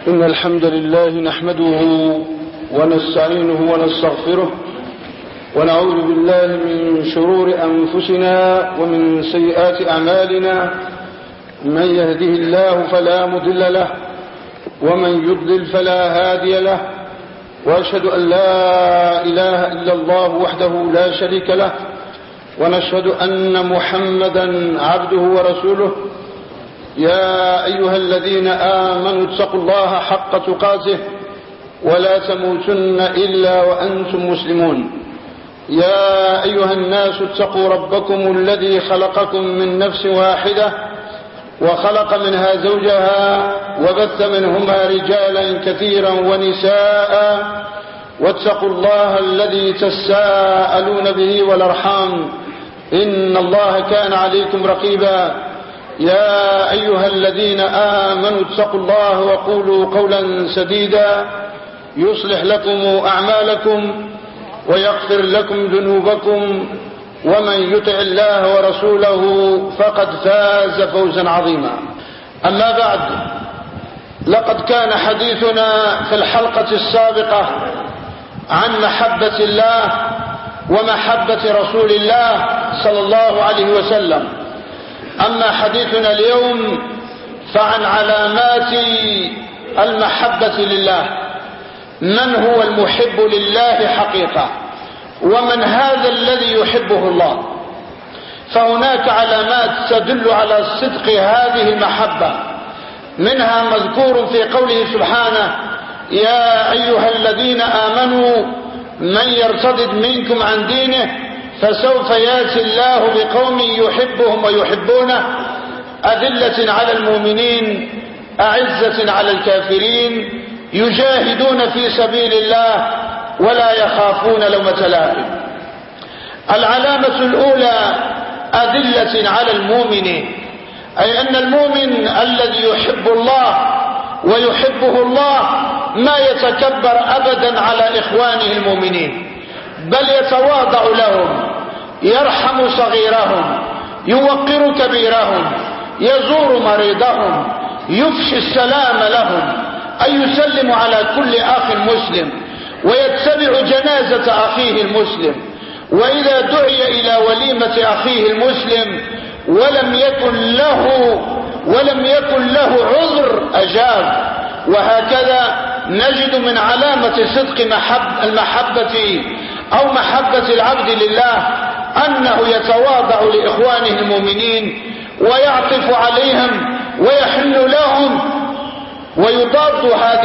إن الحمد لله نحمده ونستعينه ونستغفره ونعوذ بالله من شرور أنفسنا ومن سيئات أعمالنا. من يهده الله فلا مضل له ومن يضلل فلا هادي له، وأشهد أن لا إله إلا الله وحده لا شريك له، ونشهد أن محمدا عبده ورسوله. يا أيها الذين آمنوا اتقوا الله حق تقاته ولا تموتن إلا وأنتم مسلمون. يا أيها الناس اتقوا ربكم الذي خلقكم من نفس واحدة وخلق منها زوجها وبث منهما رجالا كثيرا ونساء، واتقوا الله الذي تساءلون به والأرحام إن الله كان عليكم رقيبا. يا أيها الذين آمنوا اتقوا الله وقولوا قولا سديدا يصلح لكم أعمالكم ويغفر لكم ذنوبكم، ومن يطع الله ورسوله فقد فاز فوزا عظيما. أما بعد، لقد كان حديثنا في الحلقة السابقة عن محبة الله ومحبة رسول الله صلى الله عليه وسلم. أما حديثنا اليوم فعن علامات المحبة لله. من هو المحب لله حقيقة؟ ومن هذا الذي يحبه الله؟ فهناك علامات تدل على صدق هذه المحبة، منها مذكور في قوله سبحانه: يا أيها الذين آمنوا من يرتد منكم عن دينه فسوف ياتي الله بقوم يحبهم ويحبونه أذلة على المؤمنين أعزة على الكافرين يجاهدون في سبيل الله ولا يخافون لومة لائم. العلامة الأولى أذلة على المؤمنين، أي أن المؤمن الذي يحب الله ويحبه الله ما يتكبر أبدا على إخوانه المؤمنين، بل يتواضع لهم، يرحم صغيرهم، يوقر كبيرهم، يزور مريضهم، يفشي السلام لهم، أي يسلم على كل أخ مسلم ويتبع جنازة أخيه المسلم، وإذا دعي إلى وليمة أخيه المسلم ولم يكن له عذر أجاب. وهكذا نجد من علامة صدق المحبة أو محبة العبد لله أنه يتواضع لإخوانه المؤمنين ويعطف عليهم ويحن لهم. ويضاد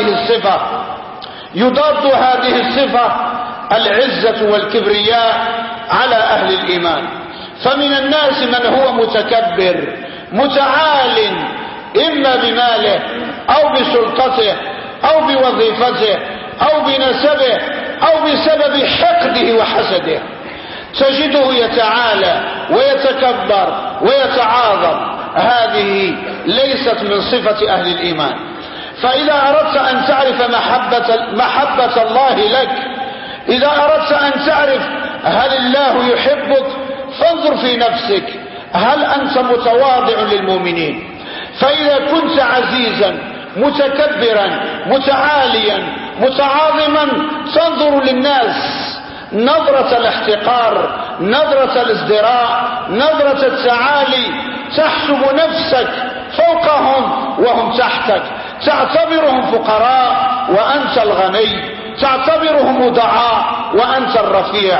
هذه الصفة العزة والكبرياء على أهل الإيمان. فمن الناس من هو متكبر متعال، إما بماله أو بسلطته أو بوظيفته أو بنسبه أو بسبب حقده وحسده، تجده يتعالى ويتكبر ويتعاظم. هذه ليست من صفة أهل الإيمان. فإذا أردت أن تعرف محبة الله لك، إذا أردت أن تعرف هل الله يحبك، فانظر في نفسك، هل أنت متواضع للمؤمنين؟ فإذا كنت عزيزا متكبرا متعاليا متعاظما تنظر للناس نظرة الاحتقار، نظرة الازدراء، نظرة التعالي، تحسب نفسك فوقهم وهم تحتك، تعتبرهم فقراء وأنت الغني، تعتبرهم ضعاف وأنت الرفيع،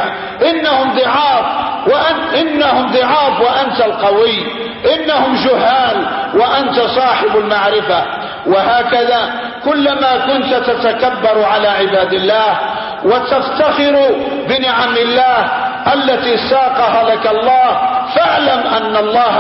إنهم ضعاف وأنت القوي، إنهم جهال وأنت صاحب المعرفة. وهكذا كلما كنت تتكبر على عباد الله وتفتخر بنعم الله التي ساقها لك الله، فاعلم أن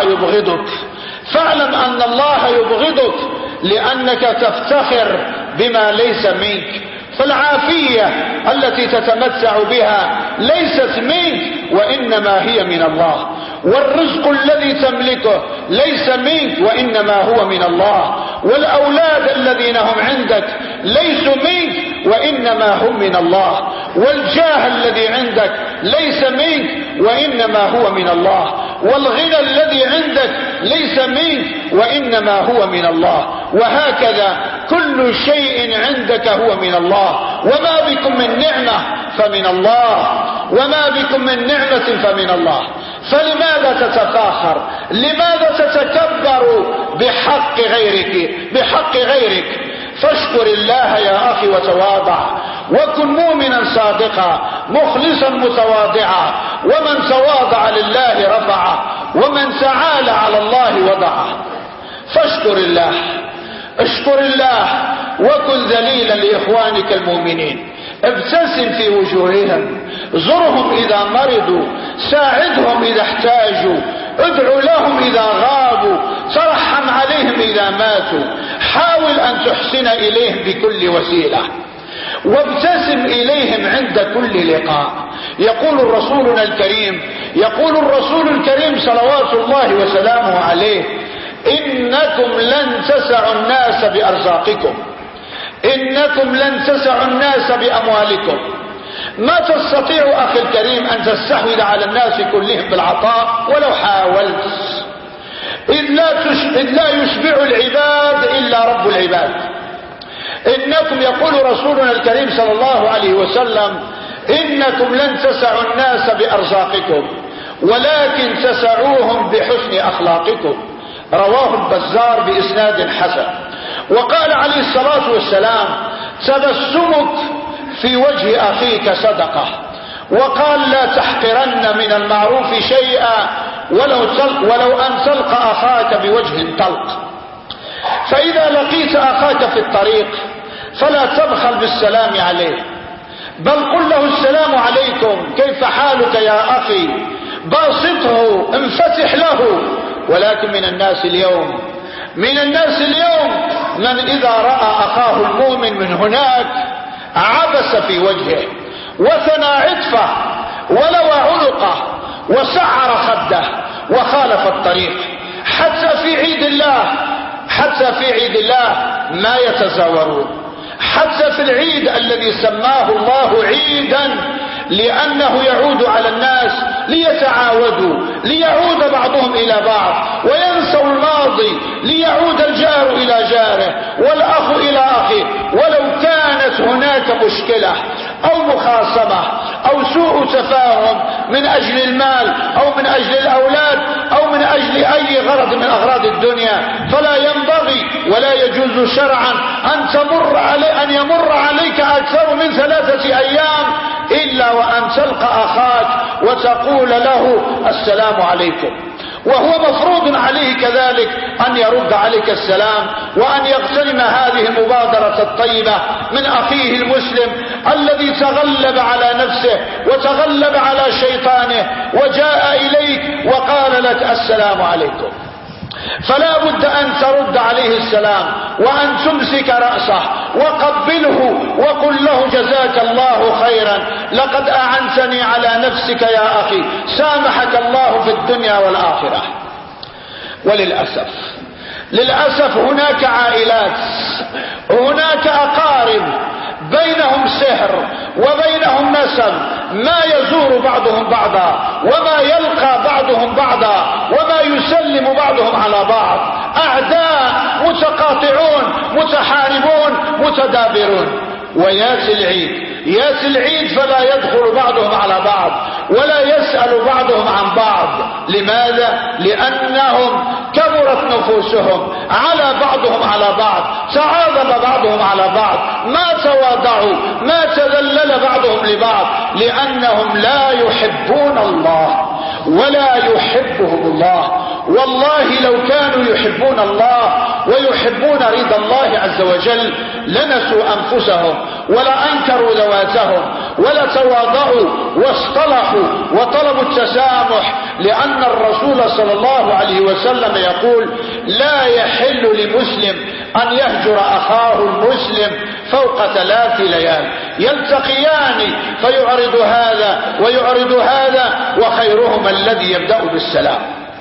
الله يبغضك لأنك تفتخر بما ليس منك. فالعافية التي تتمتع بها ليست منك وإنما هي من الله، والرزق الذي تملكه ليس منك وإنما هو من الله، والأولاد الذين هم عندك ليسوا منك وإنما هم من الله، والجاه الذي عندك ليس منك وإنما هو من الله، والغنى الذي عندك ليس منك وإنما هو من الله. وهكذا كل شيء عندك هو من الله، وما بكم من نعمة فمن الله، وما بكم من نعمة فمن الله. فلماذا تتفاخر؟ لماذا تتكبر بحق غيرك؟ فاشكر الله يا أخي وتواضع، وكن مؤمنا صادقا مخلصا متواضعا، ومن تواضع لله رفعه، ومن تعالى على الله وضعه. فاشكر الله، اشكر الله، وكن ذليلا لإخوانك المؤمنين. ابتسم في وجوههم، زرهم إذا مرضوا، ساعدهم إذا احتاجوا، ادعو لهم إذا غابوا، ترحم عليهم إذا ماتوا، حاول أن تحسن إليهم بكل وسيلة، وابتسم إليهم عند كل لقاء. يقول الرسول الكريم صلوات الله وسلامه عليه: إنكم لن تسعوا الناس بأرزاقكم، إنكم لن تسعوا الناس بأموالكم. ما تستطيع أخي الكريم أن تستحوذ على الناس كلهم بالعطاء ولو حاولت، إذ لا يشبع العباد إلا رب العباد. يقول رسولنا الكريم صلى الله عليه وسلم: إنكم لن تسعوا الناس بأرزاقكم، ولكن تسعوهم بحسن أخلاقكم. رواه البزار بإسناد حسن. وقال عليه الصلاة والسلام: تبسمك في وجه أخيك صدقة. وقال: لا تحقرن من المعروف شيئا ولو أن تلقى أخاك بوجه طلق. فإذا لقيت أخاك في الطريق فلا تبخل بالسلام عليه، بل قل له: السلام عليكم، كيف حالك يا أخي؟ باسطه، انفتح له. ولكن من الناس اليوم من إذا رأى أخاه المؤمن من هناك عبس في وجهه، وثنى عطفه، ولوى عنقه، وسعر خده، وخالف الطريق. حتى في عيد الله ما يتزاورون، حتى في العيد الذي سماه الله عيدا لأنه يعود على الناس ليتعاودوا، ليعود بعضهم إلى بعض، وينسوا الماضي، ليعود الجار إلى جاره، والأخ إلى أخيه. ولو كانت هناك مشكلة أو مخاصمة أو سوء تفاهم من أجل المال أو من أجل الأولاد أو من أجل أي غرض من أغراض الدنيا، فلا ينبغي ولا يجوز شرعا أن يمر عليك أكثر من 3 أيام إلا وأن تلقى أخاك وتقول له: السلام عليكم. وهو مفروض عليه كذلك أن يرد عليك السلام، وأن يغتنم هذه المبادرة الطيبة من أخيه المسلم الذي تغلب على نفسه وتغلب على شيطانه وجاء إليك وقال لك: السلام عليكم. فلا بد أن ترد عليه السلام، وأن تمسك رأسه وقبله وقل له: جزاك الله خيرا، لقد أعنتني على نفسك يا أخي، سامحك الله في الدنيا والآخرة. وللأسف هناك عائلات، هناك أقارب بينهم سحر وبينهم نسب، ما يزور بعضهم بعضا، وما يلقى بعضهم بعضا، وما يسلم بعضهم على بعض. أعداء متقاطعون متحاربون متدابرون. وياتي العيد فلا يدخل بعضهم على بعض ولا يسأل بعضهم عن بعض. لماذا؟ لأنهم كبرت نفوسهم على بعضهم على بعض، تعاظم بعضهم على بعض، ما تواضعوا، ما تذلل بعضهم لبعض، لأنهم لا يحبون الله ولا يحبهم الله. والله لو كانوا يحبون الله ويحبون رضا الله عز وجل لنسوا أنفسهم ولا أنكروا ذواتهم ولا تواضعوا واصطلحوا وطلبوا التسامح. لأن الرسول صلى الله عليه وسلم يقول: لا يحل لمسلم أن يهجر أخاه المسلم فوق 3 ليال، يلتقيان فيعرض هذا ويعرض هذا، وخيرهما الذي يبدأ بالسلام.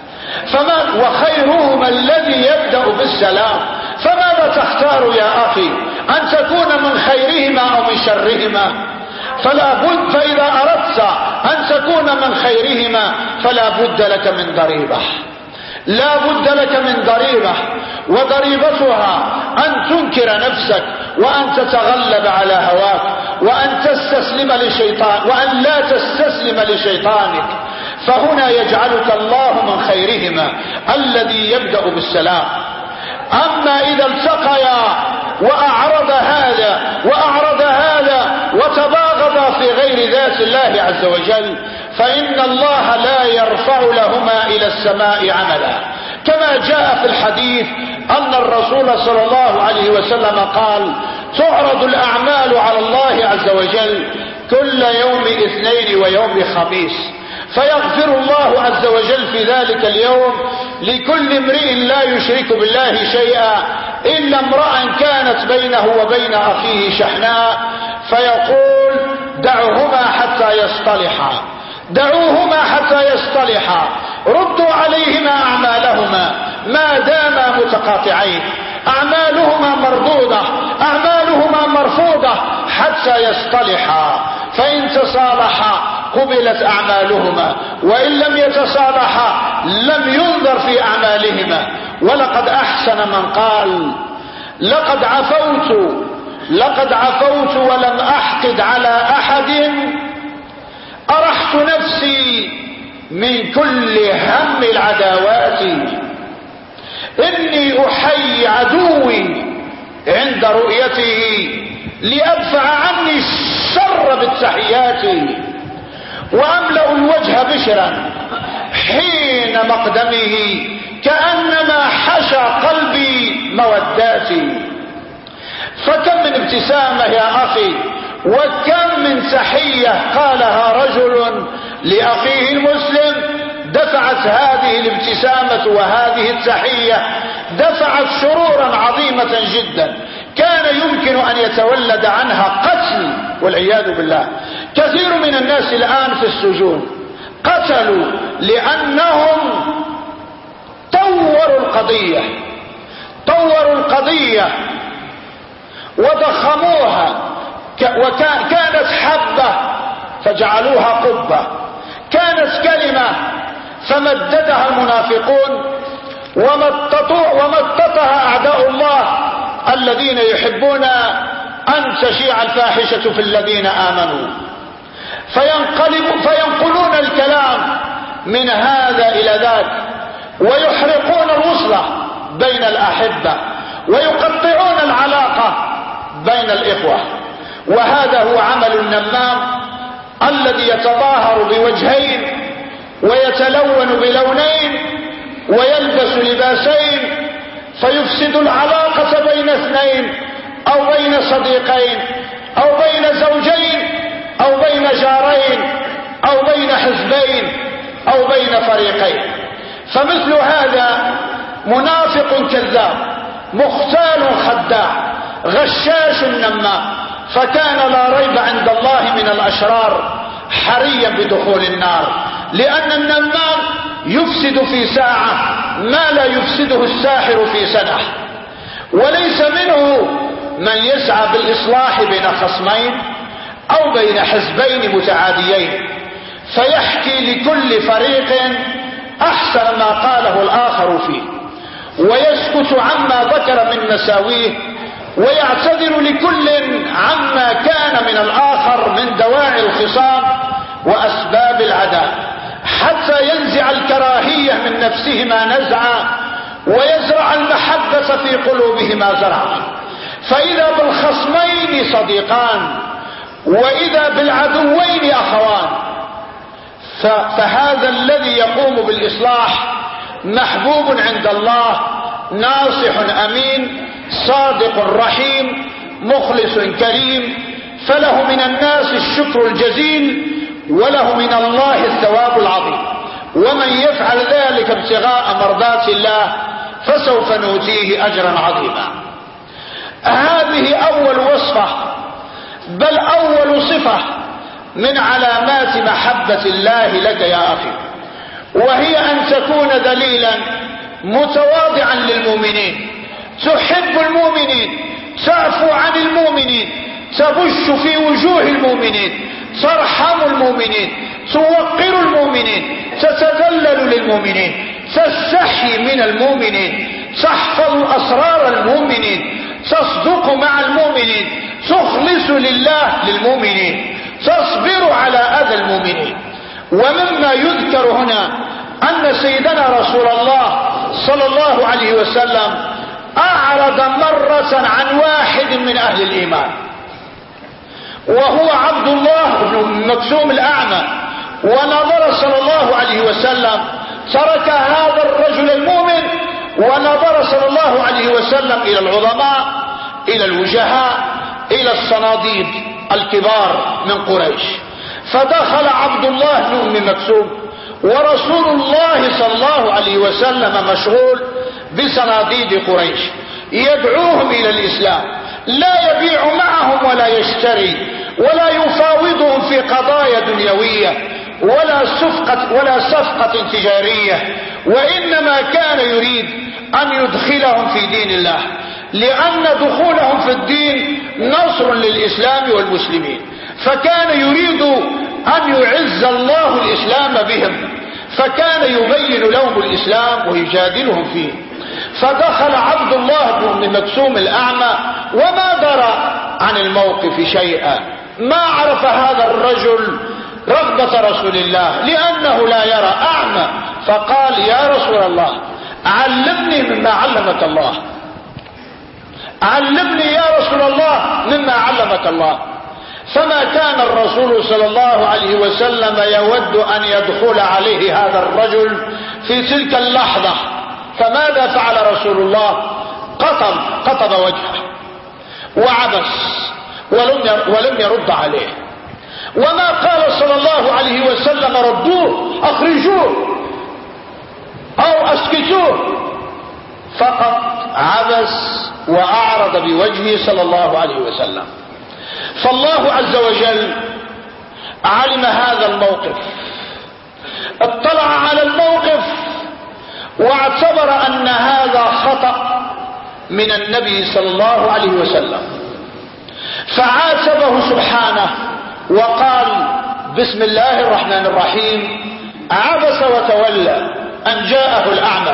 فماذا تختار يا أخي؟ أن تكون من خيرهما أو من شرهما؟ فإذا أردت أن تكون من خيرهما فلا بد لك من ضريبة، لا بد لك من ضريبة، وضريبتها أن تنكر نفسك، وأن تتغلب على هواك، وأن تستسلم لشيطان، وأن لا تستسلم لشيطانك. فهنا يجعلك الله من خيرهما الذي يبدأ بالسلام. أما إذا التقيا وأعرض هذا وأعرض هذا وتباغضا في غير ذات الله عز وجل، فإن الله لا يرفع لهما إلى السماء عملا، كما جاء في الحديث أن الرسول صلى الله عليه وسلم قال: تعرض الأعمال على الله عز وجل كل يوم اثنين ويوم خميس، فيغفر الله عز وجل في ذلك اليوم لكل امرئ لا يشرك بالله شيئا إلا امرأ كانت بينه وبين أخيه شحناء، فيقول: دعوهما حتى يصطلحا، دعوهما حتى يصطلحا، ردوا عليهما أعمالهما ما داما متقاطعين، أعمالهما مردودة، أعمالهما مرفوضة حتى يصطلحا، فإن تصالحا قبلت أعمالهما، وإن لم يتصالحا لم ينظر في أعمالهما. ولقد أحسن من قال: لقد عفوت ولم أحقد على أحد، أرحت نفسي من كل هم العداوات، إني أحيي عدوي عند رؤيته لأدفع عني الشر بالتحيات، وأملأ الوجه بشرا حين مقدمه كأنما حشى قلبي موداتي. فكم من ابتسامة يا أخي، وكم من تحية قالها رجل لأخيه المسلم، دفعت هذه الابتسامة وهذه التحية دفعت شرورا عظيمة جدا كان يمكن أن يتولد عنها قتل والعياذ بالله. كثير من الناس الآن في السجون قتلوا لأنهم طوروا القضية وضخموها، كانت حبة فجعلوها قبة، كانت كلمة فمددها المنافقون ومططها أعداء الله الذين يحبون أن تشيع الفاحشة في الذين آمنوا، فينقلون الكلام من هذا إلى ذاك، ويحرقون الوصلة بين الأحبة، ويقطعون العلاقة بين الإخوة. وهذا هو عمل النمام الذي يتظاهر بوجهين ويتلون بلونين ويلبس لباسين، فيفسد العلاقة بين اثنين أو بين صديقين أو بين زوجين أو بين جارين أو بين حزبين أو بين فريقين. فمثل هذا منافق كذاب، مختال خداع، غشاش نمام، فكان لا ريب عند الله من الأشرار حريا بدخول النار، لأن النمام يفسد في ساعة ما لا يفسده الساحر في سنة. وليس منه من يسعى بالإصلاح بين خصمين أو بين حزبين متعاديين، فيحكي لكل فريق أحسن ما قاله الآخر فيه، ويسكت عما ذكر من مساويه، ويعتذر لكل عما كان من الآخر من دواعي الخصام وأسباب العداء، حتى ينزع الكراهية من نفسهما نزعا ويزرع المحبة في قلوبهما زرعا. فإذا بالخصمين صديقان وإذا بالعدوين أخوان، فهذا الذي يقوم بالإصلاح محبوب عند الله، ناصح أمين، صادق رحيم، مخلص كريم، فله من الناس الشكر الجزيل وله من الله الثواب العظيم. ومن يفعل ذلك ابتغاء مرضات الله فسوف نؤتيه أجرا عظيما. هذه أول وصفة، بل أول صفة من علامات محبة الله لك يا أخي، وهي أن تكون دليلا متواضعا للمؤمنين، تحب المؤمنين، تعفو عن المؤمنين، تبش في وجوه المؤمنين، ترحم المؤمنين، توقر المؤمنين، تتذلل للمؤمنين، تستحي من المؤمنين، تحفظ أسرار المؤمنين، تصدق مع المؤمنين، تخلص لله للمؤمنين، تصبر على أذى المؤمنين. ومما يذكر هنا أن سيدنا رسول الله صلى الله عليه وسلم أعرض مرة عن واحد من أهل الإيمان، وهو عبد الله بن مكسوم الأعمى، ونظر صلى الله عليه وسلم، ترك هذا الرجل المؤمن ونظر صلى الله عليه وسلم إلى العظماء، إلى الوجهاء، إلى الصناديد الكبار من قريش. فدخل عبد الله بن أم مكسوم ورسول الله صلى الله عليه وسلم مشغول بصناديد قريش، يدعوهم إلى الإسلام، لا يبيع معهم ولا يشتري ولا يفاوضهم في قضايا دنيوية ولا صفقة تجارية، وإنما كان يريد أن يدخلهم في دين الله، لأن دخولهم في الدين نصر للإسلام والمسلمين، فكان يريد أن يعز الله الإسلام بهم، فكان يبين لهم الإسلام ويجادلهم فيه. فدخل عبد الله بن أم مكسوم الأعمى وما درى عن الموقف شيئا، ما عرف هذا الرجل رغبة رسول الله لأنه لا يرى، أعمى. فقال: يا رسول الله، علمني مما علمك الله، علمني يا رسول الله مما علمك الله. فما كان الرسول صلى الله عليه وسلم يود أن يدخل عليه هذا الرجل في تلك اللحظة، فماذا فعل رسول الله؟ قطب وجهه وعبس ولم يرد عليه، وما قال صلى الله عليه وسلم: ردوه، أخرجوه أو أسكتوه، فقط عبس وأعرض بوجهه صلى الله عليه وسلم. فالله عز وجل علم هذا الموقف، اطلع على الموقف واعتبر أن هذا خطأ من النبي صلى الله عليه وسلم، فعاتبه سبحانه وقال: بسم الله الرحمن الرحيم، عبس وتولى أن جاءه الأعمى.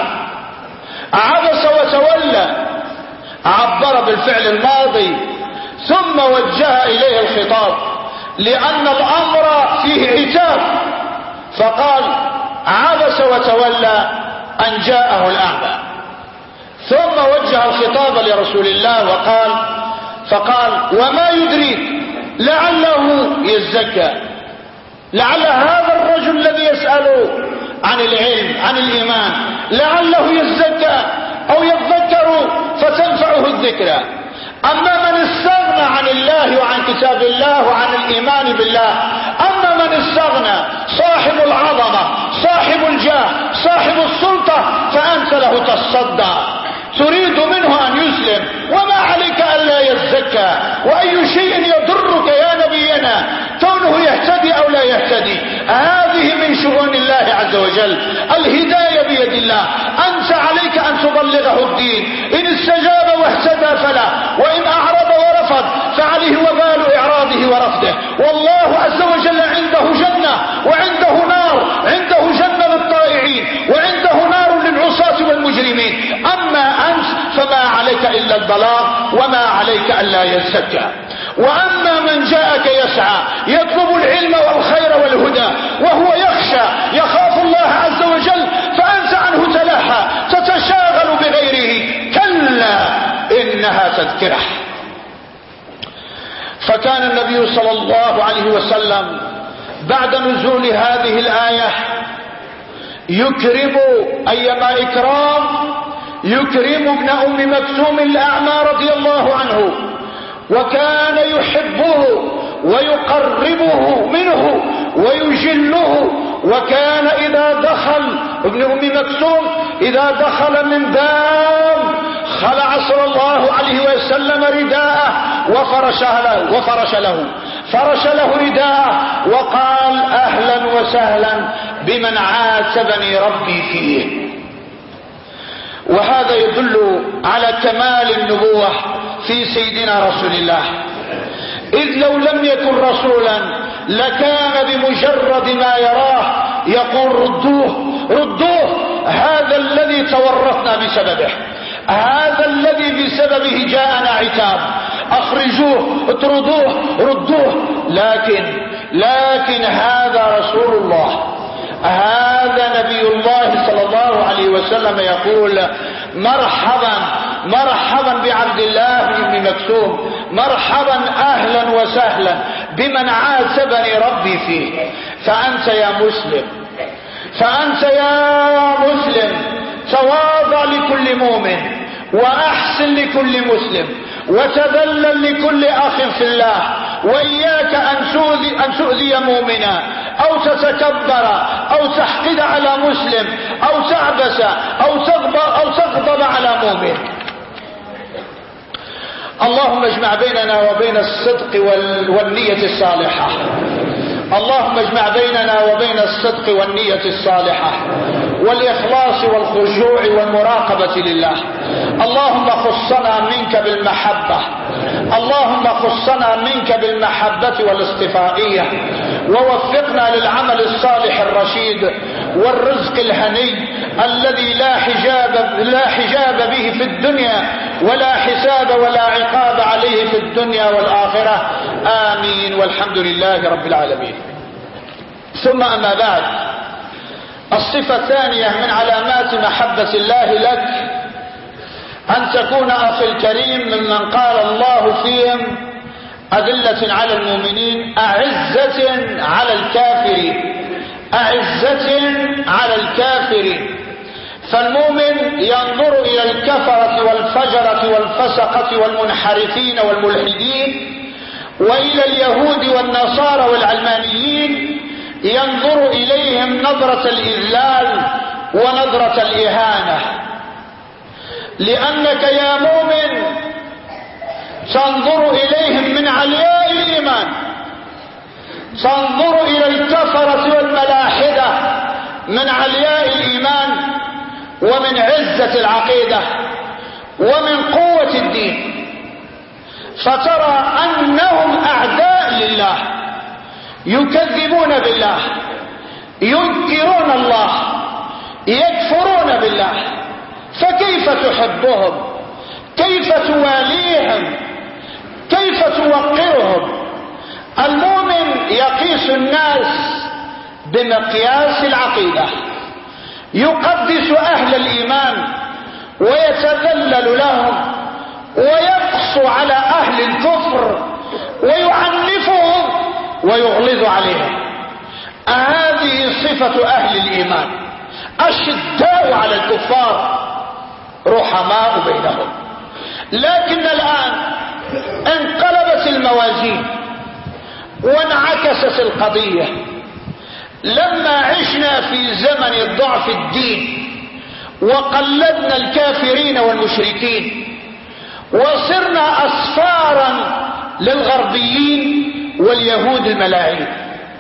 عبس وتولى عبر بالفعل الماضي ثم وجه إليه الخطاب، لأن الأمر فيه عتاب، فقال: عبس وتولى أن جاءه الأعمى، ثم وجه الخطاب لرسول الله فقال: وما يدريك لعله يزكى، لعل هذا الرجل الذي يسأل عن العلم عن الإيمان لعله يزكى أو يذكر فتنفعه الذكرى. أما من استغنى عن الله وعن كتاب الله وعن الإيمان بالله، أما من استغنى صاحب العظمة صاحب الجاه صاحب السلطة فأنت له تصدى، تريد منه أن يسلم، وما عليك ألا يزكى، وأي شيء يضرك يا نبينا كونه يهتدي أو لا يهتدي؟ هذه من شؤون الله عز وجل، الهداية بيد الله، أنت عليك أن تبلغه الدين، إن استجاب واهتدى فلا، وإن أعرض ورفض فعليه وبال إعراضه ورفضه. والله عز وجل عنده جنة وعنده نار، عنده جنة للطائعين وعنده نار للعصاة والمجرمين. أما أنت فما عليك إلا البلاغ وما عليك ألا يزكى. وأما من جاءك يسعى يطلب العلم والخير والهدى وهو يخشى يخاف الله عز وجل، فأنت عنه تلهى تتشاغل بغيره، كلا إنها تذكرة. فكان النبي صلى الله عليه وسلم بعد نزول هذه الآية يكرم أيما إكرام، يكرم ابن أم مكسوم الأعمى رضي الله عنه، وكان يحبه ويقربه منه ويجله. وكان إذا دخل ابن أم مكسوم إذا دخل من باب خلع صلى الله عليه وسلم رداءه فرش له رداءه وقال: أهلا وسهلا بمن عاتبني ربي فيه. وهذا يدل على كمال النبوة في سيدنا رسول الله، إذ لو لم يكن رسولا لكان بمجرد ما يراه يقول: ردوه ردوه، هذا الذي تورطنا بسببه، هذا الذي بسببه جاءنا عتاب، اخرجوه، اطردوه، ردوه. لكن هذا رسول الله، هذا نبي الله صلى الله عليه وسلم يقول: مرحبا بعبد الله بن مكتوم، مرحبا اهلا وسهلا بمن عاتبني ربي فيه. فانت يا مسلم تواضع لكل مؤمن، واحسن لكل مسلم، وتذلل لكل اخ في الله، واياك ان تؤذي مؤمنا، او تتكبر، او تحقد على مسلم، او تعبس، او تغضب على مؤمن. اللهم اجمع بيننا وبين الصدق والنية الصالحة، اللهم اجمع بيننا وبين الصدق والنية الصالحة والإخلاص والخشوع والمراقبة لله. اللهم خصنا منك بالمحبة، اللهم خصنا منك بالمحبة والاصطفائية، ووفقنا للعمل الصالح الرشيد والرزق الهني الذي لا حجاب به في الدنيا، ولا حساب ولا عقاب عليه في الدنيا والآخرة. آمين، والحمد لله رب العالمين. ثم أما بعد، الصفة الثانية من علامات محبة الله لك أن تكون أخي الكريم ممن قال الله فيهم: أذلة على المؤمنين أعزة على الكافرين، أعزة على الكافرين. فالمؤمن ينظر إلى الكفرة والفجرة والفسقة والمنحرفين والملحدين، وإلى اليهود والنصارى والعلمانيين ينظر إليهم نظرة الإذلال ونظرة الإهانة، لأنك يا مؤمن تنظر إليهم من علياء الإيمان، تنظر إلى الكفرة والملاحدة من علياء الإيمان ومن عزة العقيدة ومن قوة الدين، فترى أنهم أعداء لله، يكذبون بالله، ينكرون الله، يكفرون بالله. فكيف تحبهم؟ كيف تواليهم؟ كيف توقرهم؟ المؤمن يقيس الناس بمقياس العقيدة، يقدس أهل الإيمان ويتذلل لهم، ويقسو على أهل الكفر ويعنفهم ويغلظ عليهم. هذه صفة أهل الإيمان، أشداء على الكفار رحماء بينهم. لكن الآن انقلبت الموازين وانعكست القضية. لما عشنا في زمن الضعف الدين وقلدنا الكافرين والمشركين وصرنا أسفارا للغربيين واليهود الملاعين،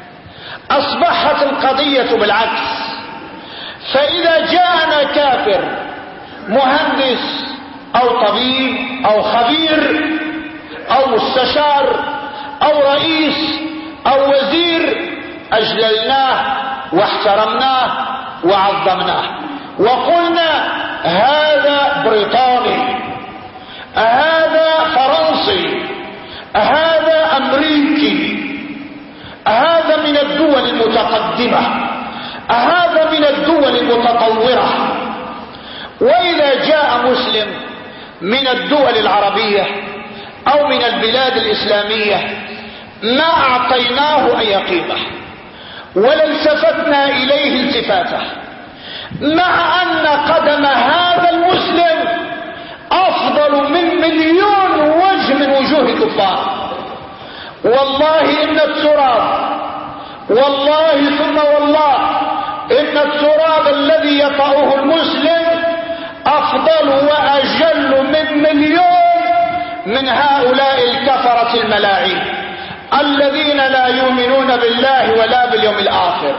أصبحت القضية بالعكس. فإذا جاءنا كافر مهندس أو طبيب أو خبير أو مستشار أو رئيس أو وزير، أجللناه واحترمناه وعظمناه وقلنا: هذا بريطاني، هذا فرنسي، هذا أمريكي، هذا من الدول المتقدمة، هذا من الدول المتطورة. وإذا جاء مسلم من الدول العربية أو من البلاد الإسلامية ما أعطيناه أي قيمة ولا التفتنا إليه التفاته، مع أن قدم هذا المسلم أفضل من مليون وجه من وجوه الكفار. والله إن التراب، والله ثم والله إن التراب الذي يطأه المسلم أفضل وأجل من مليون من هؤلاء الكفرة الملاعين الذين لا يؤمنون بالله ولا باليوم الآخر.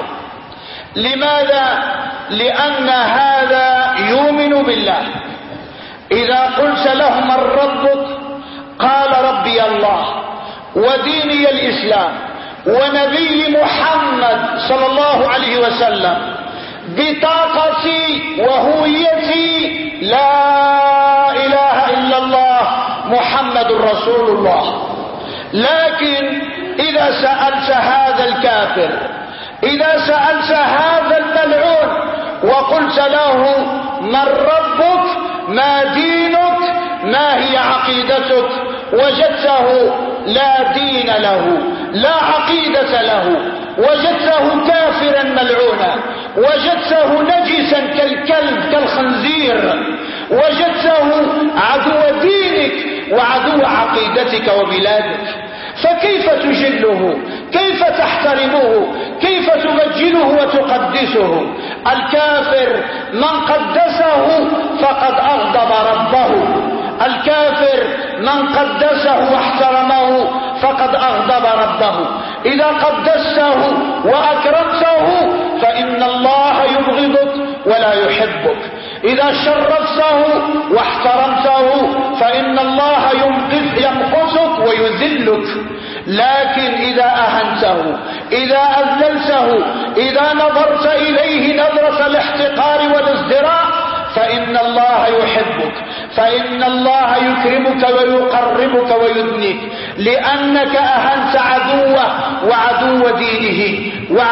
لماذا؟ لأن هذا يؤمن بالله. إذا قلت له: من ربك؟ قال: ربي الله وديني الإسلام ونبي محمد صلى الله عليه وسلم. بطاقتي وهويتي لا إله إلا الله محمد رسول الله. لكن إذا سألت هذا الكافر، إذا سألت هذا الملعون وقلت له من ربك، ما دينك، ما هي عقيدتك، وجدته لا دين له، لا عقيدة له، وجدته كافرا ملعونا، وجدته نجسا كالكلب كالخنزير، وجدته عدو دينك وعدو عقيدتك وبلادك، فكيف تجله؟ كيف تحترمه؟ كيف تبجله وتقدسه؟ الكافر من قدسه فقد أغضب ربه، الكافر من قدسه واحترمه فقد أغضب ربه. إذا قدسته وأكرمته فإن الله يبغضك ولا يحبك، إذا شرفته واحترمته فإن الله يمقتك ويذلك. لكن إذا أهنته، إذا أذلته، إذا نظرت إليه نظرة الاحتقار والازدراء فإن الله يحبك، فإن الله يكرمك ويقربك ويدنيك، لأنك أهنت عدوه وعدو دينه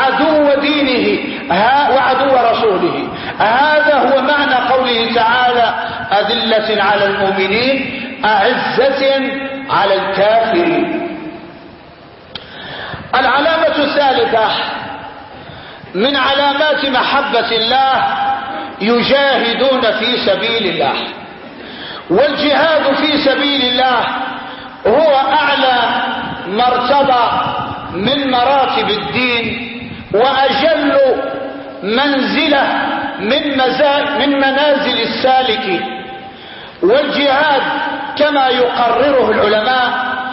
وعدو رسوله. هذا هو معنى قوله تعالى أذلة على المؤمنين أعزة على الكافرين. العلامة الثالثة من علامات محبة الله يجاهدون في سبيل الله. والجهاد في سبيل الله هو أعلى مرتبة من مراتب الدين وأجل منزلة من منازل السالك. والجهاد كما يقرره العلماء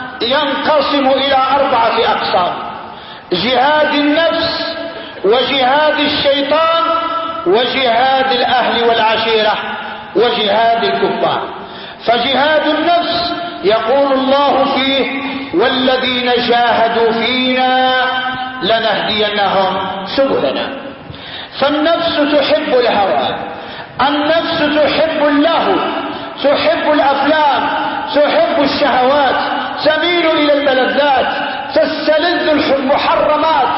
ينقسم إلى 4 أقسام: جهاد النفس، وجهاد الشيطان، وجهاد الأهل والعشيرة، وجهاد الكفار. فجهاد النفس يقول الله فيه: والذين جاهدوا فينا لنهدينهم سبلنا. فالنفس تحب الهوى، النفس تحب اللهو، تحب الأفلام، تحب الشهوات، تميل إلى الملذات، تستلذ المحرمات.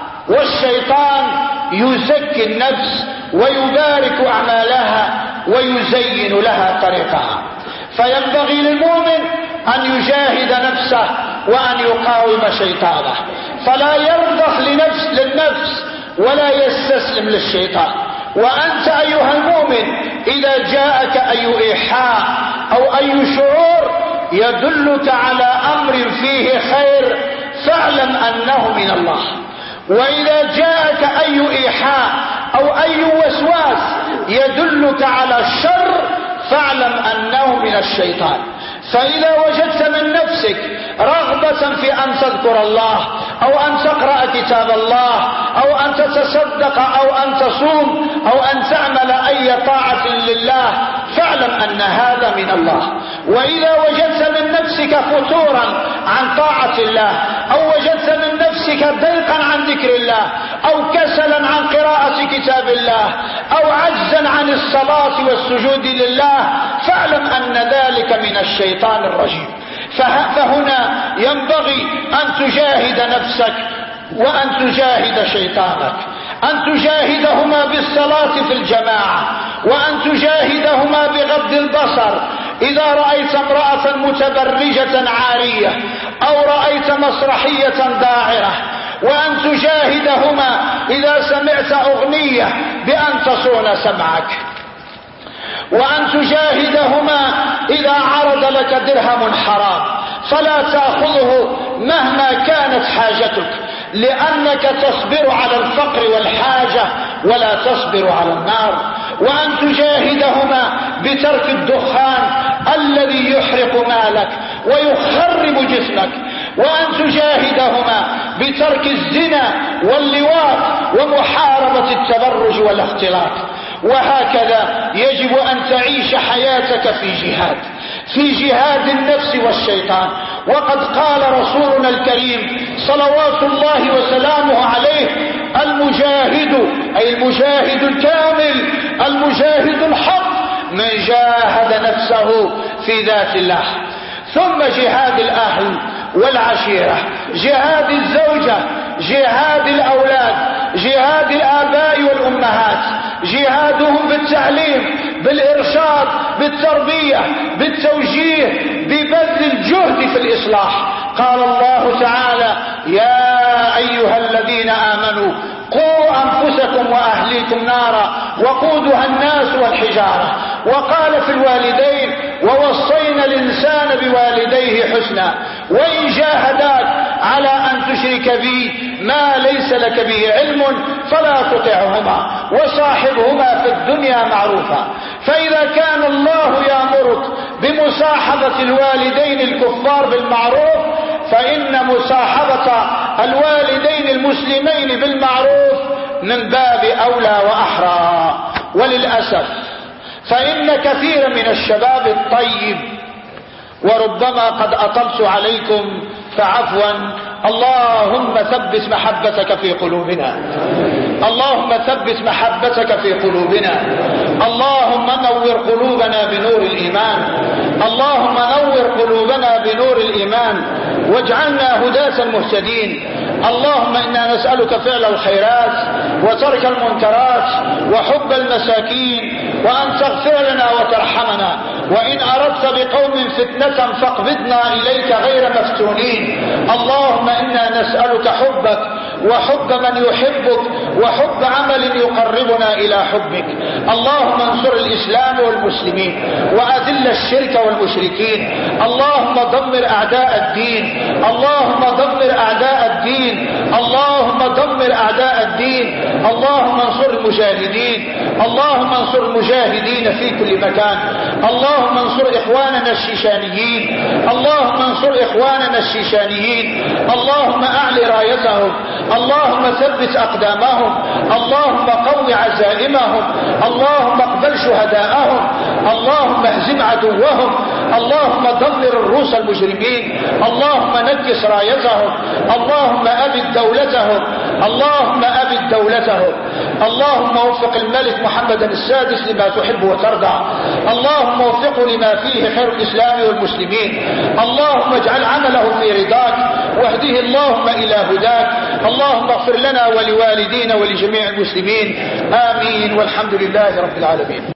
والشيطان يزكي النفس ويبارك أعمالها ويزين لها طريقها. فينبغي للمؤمن أن يجاهد نفسه وأن يقاوم شيطانه، فلا يرضخ للنفس ولا يستسلم للشيطان. وأنت أيها المؤمن إذا جاءك أي إيحاء أو أي شعور يدلك على أمر فيه خير فاعلم أنه من الله. وإذا جاءك أي إيحاء أو أي وسواس يدلك على الشر فاعلم أنه من الشيطان. فإذا وجدت من نفسك رغبة في أن تذكر الله أو أن تقرأ كتاب الله أو أن تتصدق أو أن تصوم أو أن تعمل أي طاعة لله فاعلم أن هذا من الله. وإذا وجدت من نفسك فتورا عن طاعة الله أو وجدت من نفسك ضيقا عن ذكر الله أو كسلا عن قراءة كتاب الله أو عجزا عن الصلاة والسجود لله فاعلم أن ذلك من الشيطان الرجيم. فهنا ينبغي أن تجاهد نفسك وأن تجاهد شيطانك، أن تجاهدهما بالصلاة في الجماعة، وأن تجاهدهما بغض البصر إذا رأيت امرأة متبرجة عارية أو رأيت مسرحية داعرة، وأن تجاهدهما إذا سمعت أغنية بأن تصون سمعك، وأن تجاهدهما إذا عرض لك درهم حرام فلا تأخذه مهما كانت حاجتك، لأنك تصبر على الفقر والحاجة ولا تصبر على النار. وأن تجاهدهما بترك الدخان الذي يحرق مالك ويخرب جسمك، وأن تجاهدهما بترك الزنا واللواط ومحاربة التبرج والاختلاط. وهكذا يجب أن تعيش حياتك في جهاد النفس والشيطان. وقد قال رسولنا الكريم صلوات الله وسلامه عليه: المجاهد أي المجاهد الكامل المجاهد الحق من جاهد نفسه في ذات الله. ثم جهاد الأهل والعشيرة، جهاد الزوجة، جهاد الأولاد، جهاد الآباء والأمهات، جهادهم بالتعليم، بالإرشاد، بالتربية، بالتوجيه، ببذل الجهد في الإصلاح. قال الله تعالى: يا أيها الذين آمنوا قوا أنفسكم وأهليكم نارا وقودها الناس والحجارة. وقال في الوالدين: ووصينا الإنسان بوالديه حسنا وإن جاهداك على أن تشرك بي ما ليس لك به علم فلا تطعهما وصاحبهما في الدنيا معروفا. فإذا كان الله يأمرك بمصاحبة الوالدين الكفار بالمعروف، فإن مصاحبة الوالدين المسلمين بالمعروف من باب أولى وأحرى. وللأسف فإن كثير من الشباب الطيب، وربما قد أطلت عليكم فعفوا، اللهم ثبت محبتك في قلوبنا، اللهم ثبت محبتك في قلوبنا، اللهم نور قلوبنا بنور الإيمان، اللهم نور قلوبنا بنور الإيمان واجعلنا هداة مهتدين. اللهم إنا نسألك فعل الخيرات وترك المنكرات وحب المساكين، وأن تغفر لنا وترحمنا، وإن أردت بقوم فتنة فاقبضنا إليك غير مفتونين. اللهم إنا نسألك حبك وحب من يحبك وحب عمل يقربنا إلى حبك. اللهم انصر الإسلام والمسلمين وأذل الشرك والمشركين. اللهم دمر أعداء الدين، اللهم دمر أعداء الدين، اللهم دمر أعداء الدين. اللهم انصر المجاهدين، اللهم انصر المجاهدين في كل مكان. اللهم انصر إخواننا الشيشانيين، اللهم انصر إخواننا الشيشانيين. اللهم أعل رايتهم، اللهم ثبت أقدامهم، اللهم قو عزائمهم، اللهم اقبل شهداءهم، اللهم اهزم عدوهم، اللهم دمر الروس المجرمين، اللهم نكس رايتهم، اللهم أبد دولتهم، اللهم أبد دولتهم. اللهم وفق الملك محمد السادس لما تحب وترضى، اللهم وفقه لما فيه خير الإسلام والمسلمين. اللهم اجعل عمله في رضاك واهده اللهم إلى هداك. اللهم اغفر لنا ولوالدينا ولجميع المسلمين، آمين، والحمد لله رب العالمين.